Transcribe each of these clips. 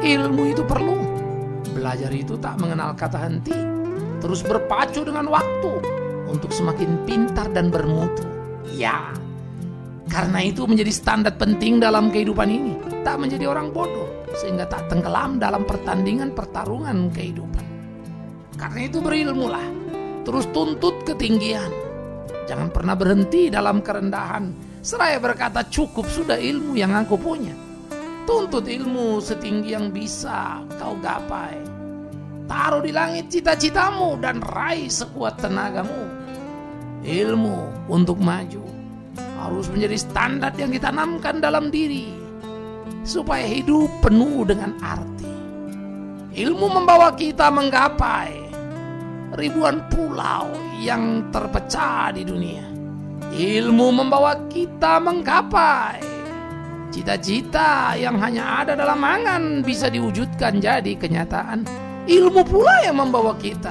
Ilmu itu perlu. Belajar itu tak mengenal kata henti, terus berpacu dengan waktu untuk semakin pintar dan bermutu. Ya, karena itu menjadi standar penting dalam kehidupan ini. Tak menjadi orang bodoh, sehingga tak tenggelam dalam pertandingan-pertarungan kehidupan. Karena itu berilmulah, terus tuntut ketinggian. Jangan pernah berhenti dalam kerendahan, seraya berkata cukup sudah ilmu yang aku punya. Tuntut ilmu setinggi yang bisa kau gapai. Taruh di langit cita-citamu dan raih sekuat tenagamu. Ilmu untuk maju harus menjadi standar yang ditanamkan dalam diri, supaya hidup penuh dengan arti. Ilmu membawa kita menggapai ribuan pulau yang terpecah di dunia. Ilmu membawa kita menggapai cita-cita yang hanya ada dalam angan bisa diwujudkan jadi kenyataan. Ilmu pula yang membawa kita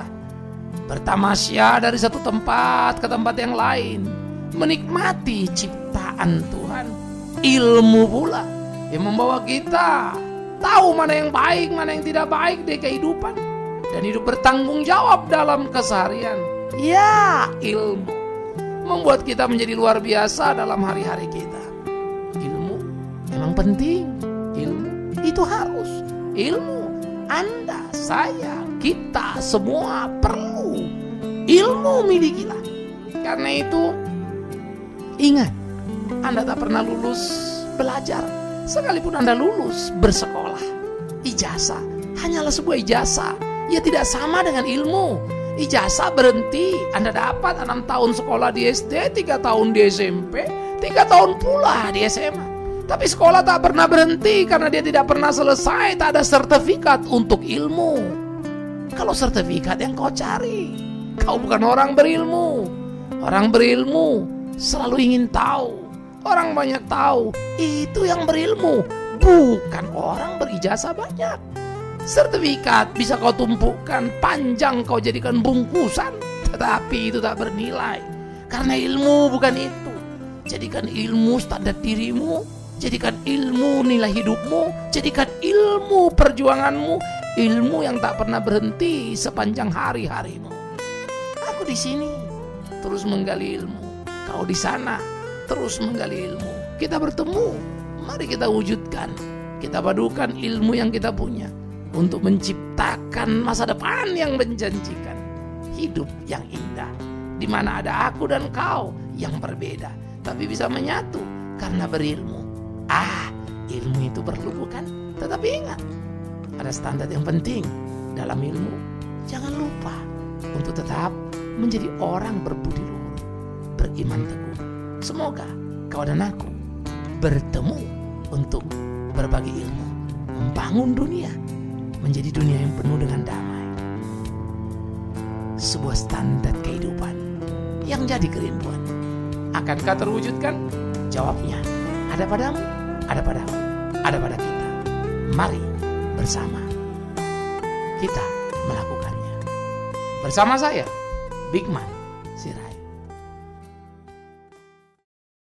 bertamasya dari satu tempat ke tempat yang lain, menikmati ciptaan Tuhan. Ilmu pula yang membawa kita tahu mana yang baik, mana yang tidak baik di kehidupan, dan hidup bertanggung jawab dalam keseharian. Ya, ilmu membuat kita menjadi luar biasa dalam hari-hari kita. Ilmu memang penting. Ilmu itu harus. Ilmu Anda, saya, kita semua perlu. Ilmu milikilah. Karena itu ingat, Anda tak pernah lulus belajar. Sekalipun Anda lulus bersekolah, ijazah hanyalah sebuah ijazah. Ya tidak sama dengan ilmu. Ijazah berhenti, Anda dapat 6 tahun sekolah di SD, 3 tahun di SMP, 3 tahun pula di SMA. Tapi sekolah tak pernah berhenti karena dia tidak pernah selesai. Tak ada sertifikat untuk ilmu. Kalau sertifikat yang kau cari, kau bukan orang berilmu. Orang berilmu selalu ingin tahu. Orang banyak tahu, itu yang berilmu, bukan orang berijazah banyak. Sertifikat bisa kau tumpukan panjang, kau jadikan bungkusan, tetapi itu tak bernilai. Karena ilmu bukan itu. Jadikan ilmu standar dirimu, jadikan ilmu nilai hidupmu, jadikan ilmu perjuanganmu, ilmu yang tak pernah berhenti sepanjang hari-harimu. Aku di sini terus menggali ilmu, kau di sana terus menggali ilmu. Kita bertemu, mari kita wujudkan, kita padukan ilmu yang kita punya untuk menciptakan masa depan yang menjanjikan, hidup yang indah, di mana ada aku dan kau yang berbeda, tapi bisa menyatu karena berilmu. Ilmu itu perlu bukan? Tetapi ingat, ada standar yang penting dalam ilmu. Jangan lupa untuk tetap menjadi orang berbudi luhur, beriman teguh. Semoga kau dan aku bertemu untuk berbagi ilmu, membangun dunia menjadi dunia yang penuh dengan damai. Sebuah standar kehidupan yang jadi kerinduan. Akankah terwujudkan? Jawabnya ada padamu, ada padamu, ada pada kita. Mari bersama kita melakukannya. Bersama saya, Bigman Sirait.